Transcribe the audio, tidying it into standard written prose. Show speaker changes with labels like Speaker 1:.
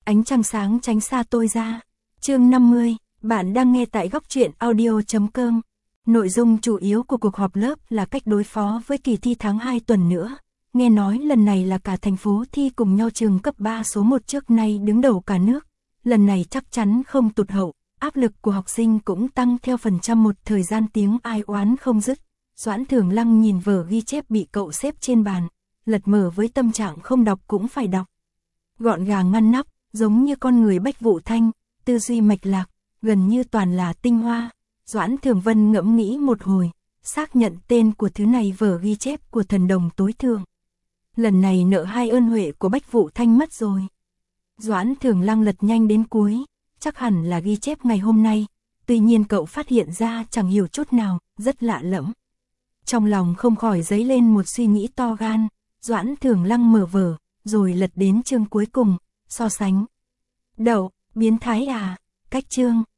Speaker 1: Ánh trăng sáng tránh xa tôi ra. Chương 50, bạn đang nghe tại góc truyện audio.com. Nội dung chủ yếu của cuộc họp lớp là cách đối phó với kỳ thi tháng 2 tuần nữa. Nghe nói lần này là cả thành phố thi cùng nhau, trường cấp 3 số 1 trước nay đứng đầu cả nước. Lần này chắc chắn không tụt hậu, áp lực của học sinh cũng tăng theo phần trăm, một thời gian tiếng ai oán không dứt. Doãn Thường Lăng nhìn vở ghi chép bị cậu xếp trên bàn, lật mở với tâm trạng không đọc cũng phải đọc. Gọn gàng ngăn nắp, giống như con người Bách Vũ Thanh, tư duy mạch lạc, gần như toàn là tinh hoa. Doãn Thường Vân ngẫm nghĩ một hồi, xác nhận tên của thứ này vở ghi chép của thần đồng tối thượng. Lần này nợ hai ơn huệ của Bách Vũ Thanh mất rồi. Doãn Thường Lăng lật nhanh đến cuối, chắc hẳn là ghi chép ngày hôm nay, tuy nhiên cậu phát hiện ra chẳng hiểu chút nào, rất lạ lẫm. Trong lòng không khỏi dấy lên một suy nghĩ to gan. Doãn Thường Lăng mở vở, rồi lật đến chương cuối cùng, so sánh. Đậu, biến thái à, cách chương,